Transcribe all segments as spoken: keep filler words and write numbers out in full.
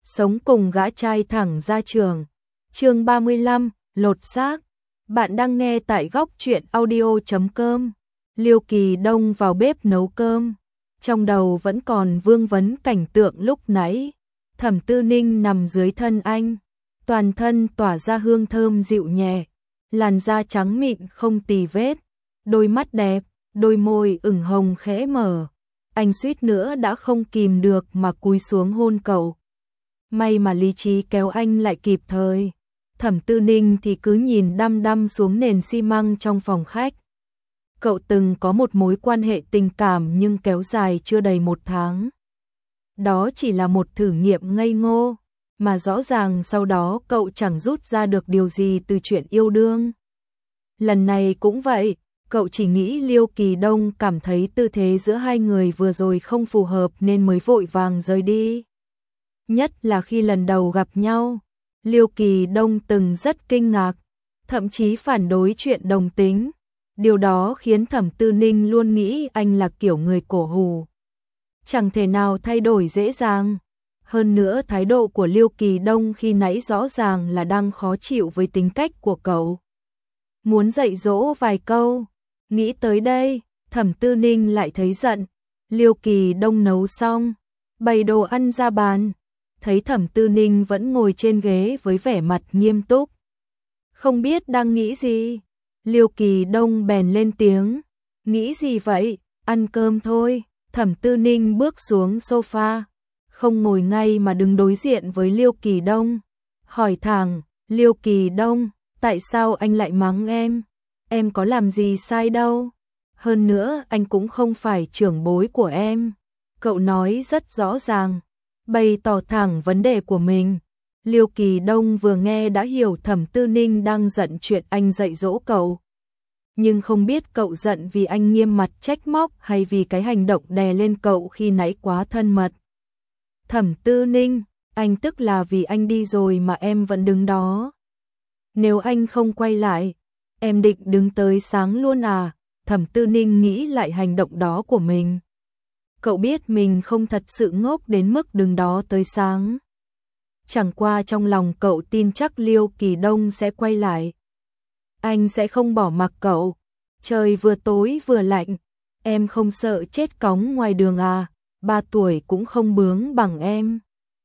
sống cùng gã trai thẳng ra trường. Chương ba mươi lăm, lột xác. Bạn đang nghe tại góc truyện audio chấm com. Liêu Kỳ Đông vào bếp nấu cơm, trong đầu vẫn còn vương vấn cảnh tượng lúc nãy. Thẩm Tư Ninh nằm dưới thân anh, toàn thân tỏa ra hương thơm dịu nhẹ, làn da trắng mịn không tì vết, đôi mắt đẹp, đôi môi ửng hồng khẽ mở. Anh suýt nữa đã không kìm được mà cúi xuống hôn cậu. May mà lý trí kéo anh lại kịp thời. Thẩm Tư Ninh thì cứ nhìn đăm đăm xuống nền xi măng trong phòng khách. Cậu từng có một mối quan hệ tình cảm nhưng kéo dài chưa đầy một tháng. Đó chỉ là một thử nghiệm ngây ngô, mà rõ ràng sau đó cậu chẳng rút ra được điều gì từ chuyện yêu đương. Lần này cũng vậy, cậu chỉ nghĩ Liêu Kỳ Đông cảm thấy tư thế giữa hai người vừa rồi không phù hợp nên mới vội vàng rời đi. Nhất là khi lần đầu gặp nhau, Liêu Kỳ Đông từng rất kinh ngạc, thậm chí phản đối chuyện đồng tính. Điều đó khiến Thẩm Tư Ninh luôn nghĩ anh là kiểu người cổ hủ, chẳng thể nào thay đổi dễ dàng. Hơn nữa thái độ của Liêu Kỳ Đông khi nãy rõ ràng là đang khó chịu với tính cách của cậu. Muốn dạy dỗ vài câu. Nghĩ tới đây, Thẩm Tư Ninh lại thấy giận. Liêu Kỳ Đông nấu xong, bày đồ ăn ra bàn. Thấy Thẩm Tư Ninh vẫn ngồi trên ghế với vẻ mặt nghiêm túc, không biết đang nghĩ gì. Liêu Kỳ Đông bèn lên tiếng. Nghĩ gì vậy? Ăn cơm thôi. Thẩm Tư Ninh bước xuống sofa, không ngồi ngay mà đứng đối diện với Liêu Kỳ Đông. Hỏi thẳng, Liêu Kỳ Đông, tại sao anh lại mắng em? Em có làm gì sai đâu. Hơn nữa anh cũng không phải trưởng bối của em. Cậu nói rất rõ ràng, bày tỏ thẳng vấn đề của mình. Liêu Kỳ Đông vừa nghe đã hiểu Thẩm Tư Ninh đang giận chuyện anh dạy dỗ cậu. Nhưng không biết cậu giận vì anh nghiêm mặt trách móc hay vì cái hành động đè lên cậu khi nãy quá thân mật. Thẩm Tư Ninh, anh tức là vì anh đi rồi mà em vẫn đứng đó. Nếu anh không quay lại, em định đứng tới sáng luôn à? Thẩm Tư Ninh nghĩ lại hành động đó của mình. Cậu biết mình không thật sự ngốc đến mức đứng đó tới sáng. Chẳng qua trong lòng cậu tin chắc Liêu Kỳ Đông sẽ quay lại. Anh sẽ không bỏ mặc cậu. Trời vừa tối vừa lạnh, em không sợ chết cóng ngoài đường à? Ba tuổi cũng không bướng bằng em.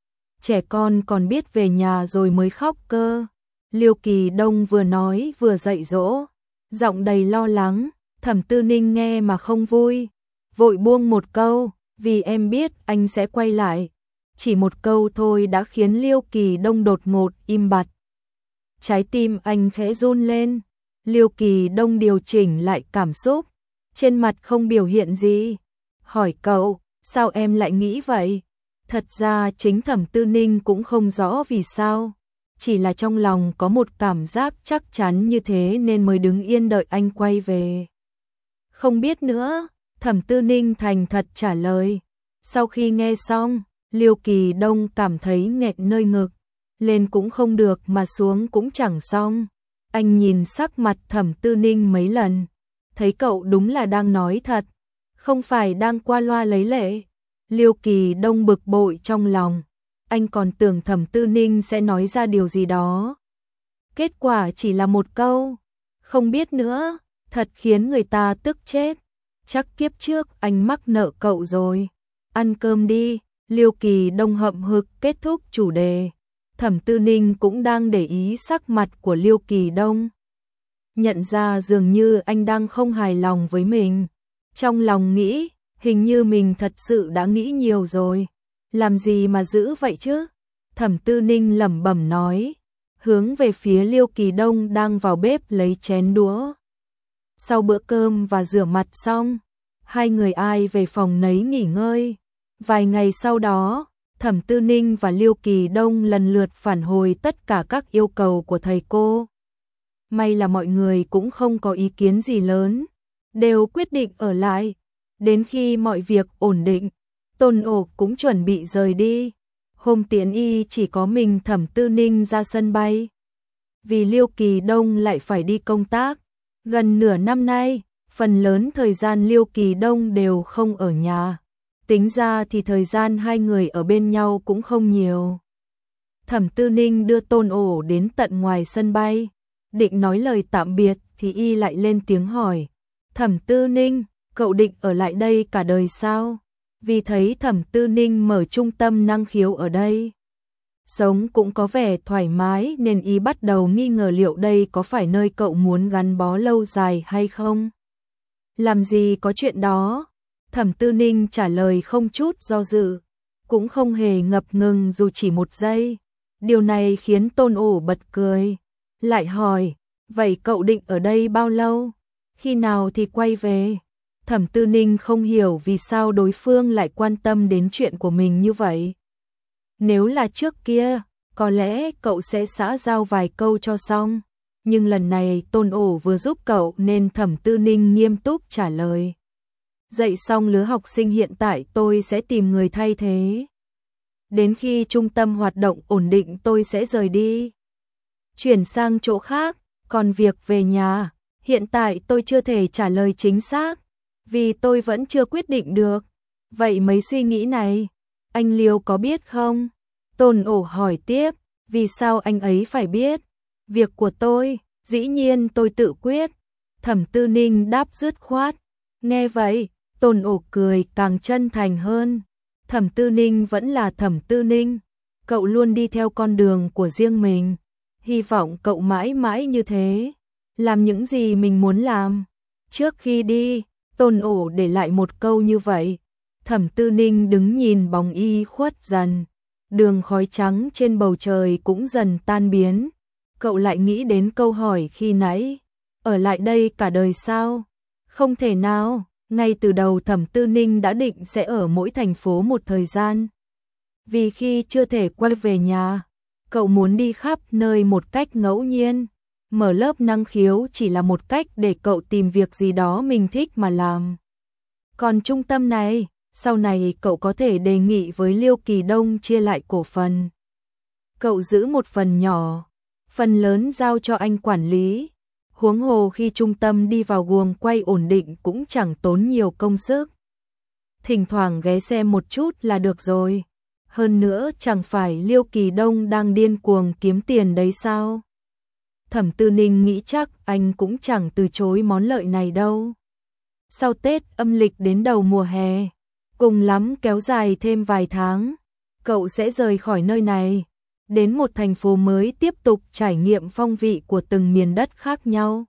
Trẻ con còn biết về nhà rồi mới khóc cơ. Liêu Kỳ Đông vừa nói vừa dạy dỗ, giọng đầy lo lắng. Thẩm Tư Ninh nghe mà không vui, vội buông một câu, vì em biết anh sẽ quay lại. Chỉ một câu thôi đã khiến Liêu Kỳ Đông đột ngột im bặt. Trái tim anh khẽ run lên. Liêu Kỳ Đông điều chỉnh lại cảm xúc, trên mặt không biểu hiện gì. Hỏi cậu, sao em lại nghĩ vậy? Thật ra chính Thẩm Tư Ninh cũng không rõ vì sao, chỉ là trong lòng có một cảm giác chắc chắn như thế nên mới đứng yên đợi anh quay về. Không biết nữa, Thẩm Tư Ninh thành thật trả lời. Sau khi nghe xong, Liêu Kỳ Đông cảm thấy nghẹt nơi ngực, lên cũng không được mà xuống cũng chẳng xong. Anh nhìn sắc mặt Thẩm Tư Ninh mấy lần, thấy cậu đúng là đang nói thật, không phải đang qua loa lấy lệ. Liêu Kỳ Đông bực bội trong lòng, anh còn tưởng Thẩm Tư Ninh sẽ nói ra điều gì đó. Kết quả chỉ là một câu, không biết nữa, thật khiến người ta tức chết. Chắc kiếp trước anh mắc nợ cậu rồi. Ăn cơm đi. Liêu Kỳ Đông hậm hực kết thúc chủ đề. Thẩm Tư Ninh cũng đang để ý sắc mặt của Liêu Kỳ Đông, nhận ra dường như anh đang không hài lòng với mình. Trong lòng nghĩ, hình như mình thật sự đã nghĩ nhiều rồi. Làm gì mà giữ vậy chứ? Thẩm Tư Ninh lẩm bẩm nói, hướng về phía Liêu Kỳ Đông đang vào bếp lấy chén đũa. Sau bữa cơm và rửa mặt xong, hai người ai về phòng nấy nghỉ ngơi. Vài ngày sau đó, Thẩm Tư Ninh và Liêu Kỳ Đông lần lượt phản hồi tất cả các yêu cầu của thầy cô. May là mọi người cũng không có ý kiến gì lớn, đều quyết định ở lại. Đến khi mọi việc ổn định, Tôn Ổ cũng chuẩn bị rời đi. Hôm tiễn y chỉ có mình Thẩm Tư Ninh ra sân bay. Vì Liêu Kỳ Đông lại phải đi công tác. Gần nửa năm nay, phần lớn thời gian Liêu Kỳ Đông đều không ở nhà. Tính ra thì thời gian hai người ở bên nhau cũng không nhiều. Thẩm Tư Ninh đưa Tôn Ổ đến tận ngoài sân bay, định nói lời tạm biệt thì y lại lên tiếng hỏi. Thẩm Tư Ninh, cậu định ở lại đây cả đời sao? Vì thấy Thẩm Tư Ninh mở trung tâm năng khiếu ở đây, sống cũng có vẻ thoải mái nên y bắt đầu nghi ngờ liệu đây có phải nơi cậu muốn gắn bó lâu dài hay không. Làm gì có chuyện đó, Thẩm Tư Ninh trả lời không chút do dự, cũng không hề ngập ngừng dù chỉ một giây. Điều này khiến Tôn Ổ bật cười, lại hỏi, vậy cậu định ở đây bao lâu? Khi nào thì quay về? Thẩm Tư Ninh không hiểu vì sao đối phương lại quan tâm đến chuyện của mình như vậy. Nếu là trước kia, có lẽ cậu sẽ xã giao vài câu cho xong. Nhưng lần này Tôn Ổ vừa giúp cậu nên Thẩm Tư Ninh nghiêm túc trả lời. Dạy xong lứa học sinh hiện tại tôi sẽ tìm người thay thế. Đến khi trung tâm hoạt động ổn định tôi sẽ rời đi, chuyển sang chỗ khác. Còn việc về nhà, hiện tại tôi chưa thể trả lời chính xác, vì tôi vẫn chưa quyết định được. Vậy mấy suy nghĩ này, anh Liêu có biết không? Tôn Ổ hỏi tiếp, vì sao anh ấy phải biết? Việc của tôi, dĩ nhiên tôi tự quyết. Thẩm Tư Ninh đáp dứt khoát. Nghe vậy, Tôn Ổ cười càng chân thành hơn. Thẩm Tư Ninh vẫn là Thẩm Tư Ninh, cậu luôn đi theo con đường của riêng mình. Hy vọng cậu mãi mãi như thế, làm những gì mình muốn làm. Trước khi đi, Tôn Ổ để lại một câu như vậy. Thẩm Tư Ninh đứng nhìn bóng y khuất dần, đường khói trắng trên bầu trời cũng dần tan biến. Cậu lại nghĩ đến câu hỏi khi nãy, ở lại đây cả đời sao? Không thể nào, ngay từ đầu Thẩm Tư Ninh đã định sẽ ở mỗi thành phố một thời gian. Vì khi chưa thể quay về nhà, cậu muốn đi khắp nơi một cách ngẫu nhiên. Mở lớp năng khiếu chỉ là một cách để cậu tìm việc gì đó mình thích mà làm. Còn trung tâm này, sau này cậu có thể đề nghị với Liêu Kỳ Đông chia lại cổ phần. Cậu giữ một phần nhỏ, phần lớn giao cho anh quản lý. Huống hồ khi trung tâm đi vào guồng quay ổn định cũng chẳng tốn nhiều công sức. Thỉnh thoảng ghé xem một chút là được rồi. Hơn nữa chẳng phải Liêu Kỳ Đông đang điên cuồng kiếm tiền đấy sao? Thẩm Tư Ninh nghĩ chắc anh cũng chẳng từ chối món lợi này đâu. Sau Tết âm lịch đến đầu mùa hè, cùng lắm kéo dài thêm vài tháng, cậu sẽ rời khỏi nơi này, đến một thành phố mới tiếp tục trải nghiệm phong vị của từng miền đất khác nhau.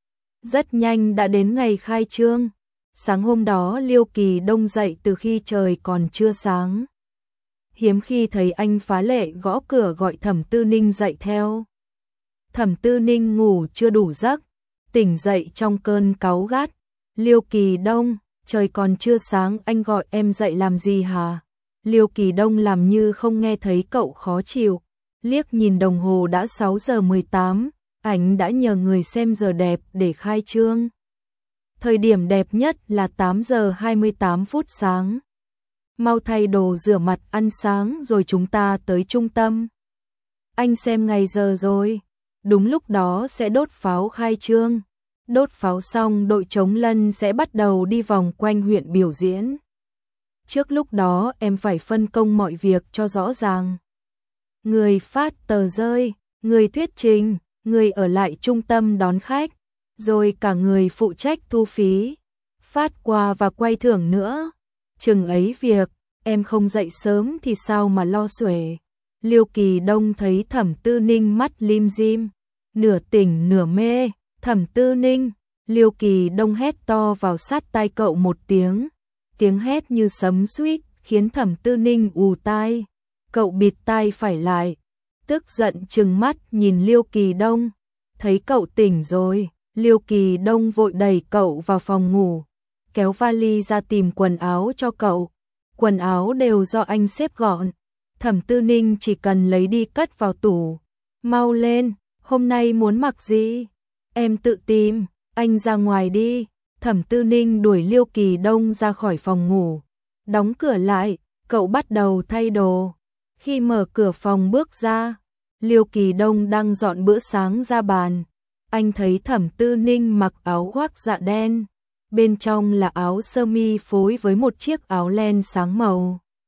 Rất nhanh đã đến ngày khai trương. Sáng hôm đó Liêu Kỳ Đông dậy từ khi trời còn chưa sáng. Hiếm khi thấy anh phá lệ gõ cửa gọi Thẩm Tư Ninh dậy theo. Thẩm Tư Ninh ngủ chưa đủ giấc, tỉnh dậy trong cơn cáu gắt. Liêu Kỳ Đông, trời còn chưa sáng anh gọi em dậy làm gì hả? Liêu Kỳ Đông làm như không nghe thấy cậu khó chịu. Liếc nhìn đồng hồ đã sáu giờ mười tám, ảnh đã nhờ người xem giờ đẹp để khai trương. Thời điểm đẹp nhất là tám giờ hai mươi tám phút sáng. Mau thay đồ rửa mặt ăn sáng rồi chúng ta tới trung tâm. Anh xem ngày giờ rồi, đúng lúc đó sẽ đốt pháo khai trương. Đốt pháo xong đội chống lân sẽ bắt đầu đi vòng quanh huyện biểu diễn. Trước lúc đó em phải phân công mọi việc cho rõ ràng. Người phát tờ rơi, người thuyết trình, người ở lại trung tâm đón khách, rồi cả người phụ trách thu phí, phát quà và quay thưởng nữa. Chừng ấy việc, em không dậy sớm thì sao mà lo xuể. Liêu Kỳ Đông thấy Thẩm Tư Ninh mắt lim dim, nửa tỉnh nửa mê. Thẩm Tư Ninh, Liêu Kỳ Đông hét to vào sát tai cậu một tiếng. Tiếng hét như sấm suýt khiến Thẩm Tư Ninh ù tai. Cậu bịt tai phải lại, tức giận trừng mắt nhìn Liêu Kỳ Đông. Thấy cậu tỉnh rồi, Liêu Kỳ Đông vội đẩy cậu vào phòng ngủ, kéo vali ra tìm quần áo cho cậu. Quần áo đều do anh xếp gọn, Thẩm Tư Ninh chỉ cần lấy đi cất vào tủ. Mau lên, hôm nay muốn mặc gì? Em tự tìm, anh ra ngoài đi. Thẩm Tư Ninh đuổi Liêu Kỳ Đông ra khỏi phòng ngủ, đóng cửa lại, cậu bắt đầu thay đồ. Khi mở cửa phòng bước ra, Liêu Kỳ Đông đang dọn bữa sáng ra bàn. Anh thấy Thẩm Tư Ninh mặc áo khoác dạ đen, bên trong là áo sơ mi phối với một chiếc áo len sáng màu.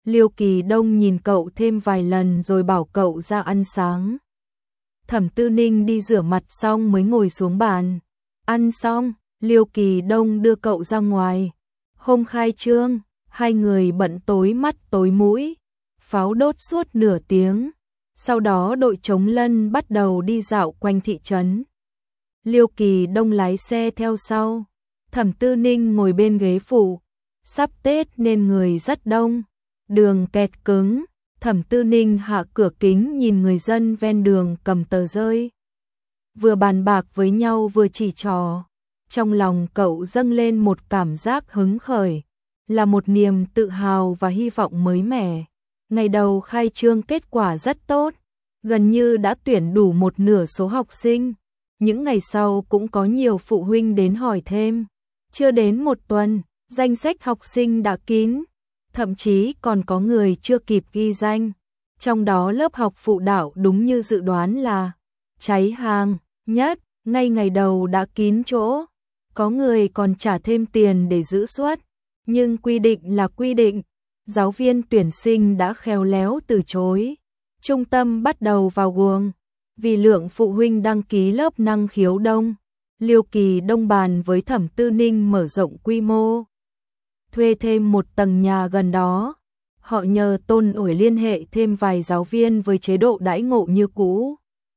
Liêu Kỳ Đông nhìn cậu thêm vài lần rồi bảo cậu ra ăn sáng. Thẩm Tư Ninh đi rửa mặt xong mới ngồi xuống bàn. Ăn xong, Liêu Kỳ Đông đưa cậu ra ngoài. Hôm khai trương, hai người bận tối mắt tối mũi, pháo đốt suốt nửa tiếng. Sau đó đội chống lân bắt đầu đi dạo quanh thị trấn. Liêu Kỳ Đông lái xe theo sau, Thẩm Tư Ninh ngồi bên ghế phụ. Sắp Tết nên người rất đông, đường kẹt cứng. Thẩm Tư Ninh hạ cửa kính nhìn người dân ven đường cầm tờ rơi, vừa bàn bạc với nhau vừa chỉ trò. Trong lòng cậu dâng lên một cảm giác hứng khởi, là một niềm tự hào và hy vọng mới mẻ. Ngày đầu khai trương kết quả rất tốt, gần như đã tuyển đủ một nửa số học sinh. Những ngày sau cũng có nhiều phụ huynh đến hỏi thêm. Chưa đến một tuần, danh sách học sinh đã kín, thậm chí còn có người chưa kịp ghi danh. Trong đó lớp học phụ đạo đúng như dự đoán là cháy hàng nhất, ngay ngày đầu đã kín chỗ. Có người còn trả thêm tiền để giữ suất, nhưng quy định là quy định, giáo viên tuyển sinh đã khéo léo từ chối. Trung tâm bắt đầu vào guồng, vì lượng phụ huynh đăng ký lớp năng khiếu đông. Liêu Kỳ Đông bàn với Thẩm Tư Ninh mở rộng quy mô, thuê thêm một tầng nhà gần đó. Họ nhờ Tôn Uổi liên hệ thêm vài giáo viên với chế độ đãi ngộ như cũ.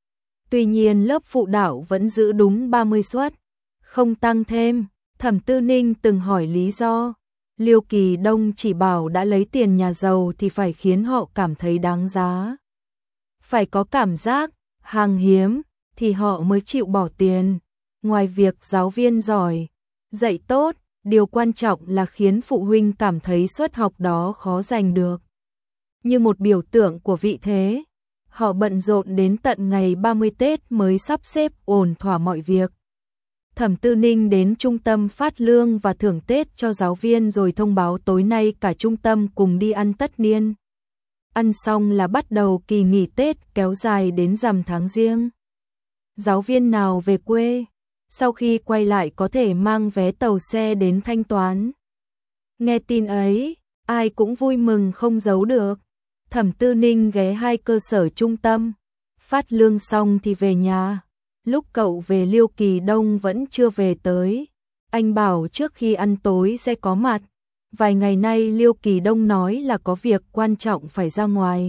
Tuy nhiên lớp phụ đạo vẫn giữ đúng ba mươi suất, không tăng thêm. Thẩm Tư Ninh từng hỏi lý do, Liêu Kỳ Đông chỉ bảo đã lấy tiền nhà giàu thì phải khiến họ cảm thấy đáng giá. Phải có cảm giác hàng hiếm thì họ mới chịu bỏ tiền. Ngoài việc giáo viên giỏi, dạy tốt, điều quan trọng là khiến phụ huynh cảm thấy suất học đó khó giành được. Như một biểu tượng của vị thế, họ bận rộn đến tận ngày ba mươi Tết mới sắp xếp ổn thỏa mọi việc. Thẩm Tư Ninh đến trung tâm phát lương và thưởng Tết cho giáo viên rồi thông báo tối nay cả trung tâm cùng đi ăn tất niên. Ăn xong là bắt đầu kỳ nghỉ Tết kéo dài đến rằm tháng Giêng. Giáo viên nào về quê, sau khi quay lại có thể mang vé tàu xe đến thanh toán. Nghe tin ấy, ai cũng vui mừng không giấu được. Thẩm Tư Ninh ghé hai cơ sở trung tâm, phát lương xong thì về nhà. Lúc cậu về Liêu Kỳ Đông vẫn chưa về tới. Anh bảo trước khi ăn tối sẽ có mặt. Vài ngày nay Liêu Kỳ Đông nói là có việc quan trọng phải ra ngoài.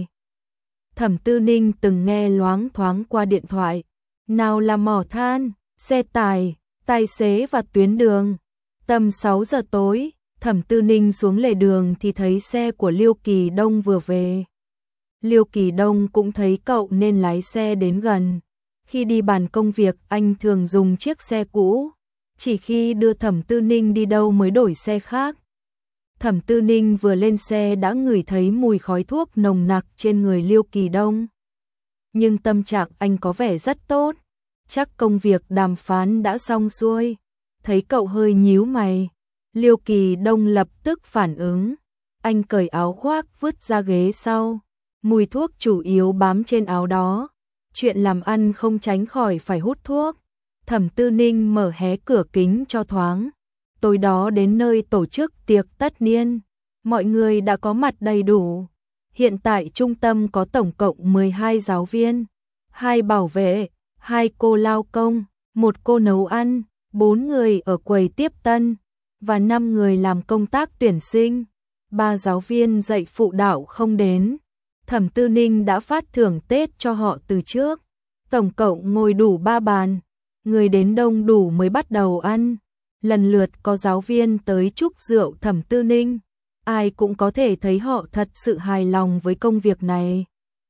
Thẩm Tư Ninh từng nghe loáng thoáng qua điện thoại. Nào là mỏ than, xe tải, tài xế và tuyến đường. Tầm sáu giờ tối, Thẩm Tư Ninh xuống lề đường thì thấy xe của Liêu Kỳ Đông vừa về. Liêu Kỳ Đông cũng thấy cậu nên lái xe đến gần. Khi đi bàn công việc anh thường dùng chiếc xe cũ, chỉ khi đưa Thẩm Tư Ninh đi đâu mới đổi xe khác. Thẩm Tư Ninh vừa lên xe đã ngửi thấy mùi khói thuốc nồng nặc trên người Liêu Kỳ Đông. Nhưng tâm trạng anh có vẻ rất tốt, chắc công việc đàm phán đã xong xuôi. Thấy cậu hơi nhíu mày, Liêu Kỳ Đông lập tức phản ứng. Anh cởi áo khoác vứt ra ghế sau, mùi thuốc chủ yếu bám trên áo đó. Chuyện làm ăn không tránh khỏi phải hút thuốc. Thẩm Tư Ninh mở hé cửa kính cho thoáng. Tối đó đến nơi tổ chức tiệc tất niên, mọi người đã có mặt đầy đủ. Hiện tại trung tâm có tổng cộng mười hai giáo viên, hai bảo vệ, hai cô lao công, một cô nấu ăn, bốn người ở quầy tiếp tân và năm người làm công tác tuyển sinh. Ba giáo viên dạy phụ đạo không đến. Thẩm Tư Ninh đã phát thưởng Tết cho họ từ trước. Tổng cộng ngồi đủ ba bàn, người đến đông đủ mới bắt đầu ăn. Lần lượt có giáo viên tới chúc rượu Thẩm Tư Ninh. Ai cũng có thể thấy họ thật sự hài lòng với công việc này.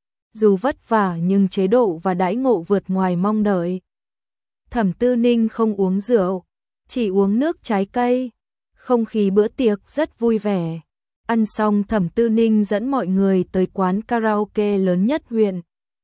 Dù vất vả nhưng chế độ và đãi ngộ vượt ngoài mong đợi. Thẩm Tư Ninh không uống rượu, chỉ uống nước trái cây. Không khí bữa tiệc rất vui vẻ. Ăn xong Thẩm Tư Ninh dẫn mọi người tới quán karaoke lớn nhất huyện.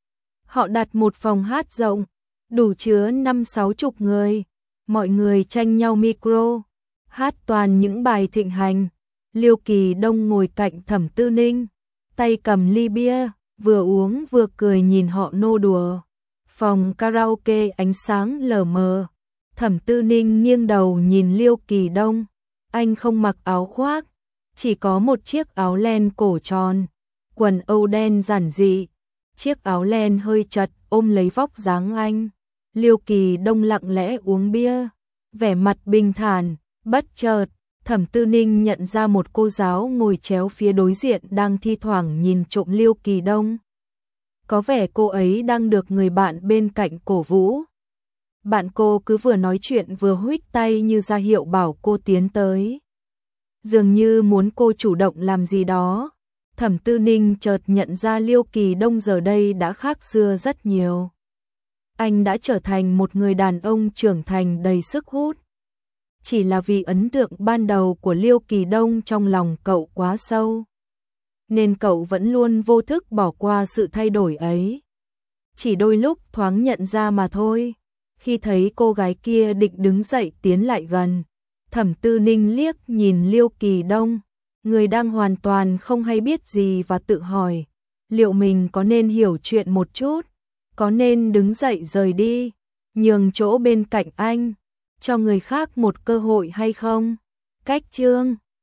Họ đặt một phòng hát rộng, đủ chứa năm sáu chục người. Mọi người tranh nhau micro, hát toàn những bài thịnh hành. Liêu Kỳ Đông ngồi cạnh Thẩm Tư Ninh, tay cầm ly bia, vừa uống vừa cười nhìn họ nô đùa. Phòng karaoke ánh sáng lờ mờ. Thẩm Tư Ninh nghiêng đầu nhìn Liêu Kỳ Đông. Anh không mặc áo khoác, chỉ có một chiếc áo len cổ tròn, quần âu đen giản dị, chiếc áo len hơi chật ôm lấy vóc dáng anh. Liêu Kỳ Đông lặng lẽ uống bia, vẻ mặt bình thản, bất chợt, Thẩm Tư Ninh nhận ra một cô giáo ngồi chéo phía đối diện đang thi thoảng nhìn trộm Liêu Kỳ Đông. Có vẻ cô ấy đang được người bạn bên cạnh cổ vũ. Bạn cô cứ vừa nói chuyện vừa huých tay như ra hiệu bảo cô tiến tới. Dường như muốn cô chủ động làm gì đó. Thẩm Tư Ninh chợt nhận ra Liêu Kỳ Đông giờ đây đã khác xưa rất nhiều. Anh đã trở thành một người đàn ông trưởng thành đầy sức hút. Chỉ là vì ấn tượng ban đầu của Liêu Kỳ Đông trong lòng cậu quá sâu, nên cậu vẫn luôn vô thức bỏ qua sự thay đổi ấy. Chỉ đôi lúc thoáng nhận ra mà thôi. Khi thấy cô gái kia định đứng dậy tiến lại gần, Thẩm Tư Ninh liếc nhìn Liêu Kỳ Đông, người đang hoàn toàn không hay biết gì, và tự hỏi, liệu mình có nên hiểu chuyện một chút, có nên đứng dậy rời đi, nhường chỗ bên cạnh anh, cho người khác một cơ hội hay không? Cách chương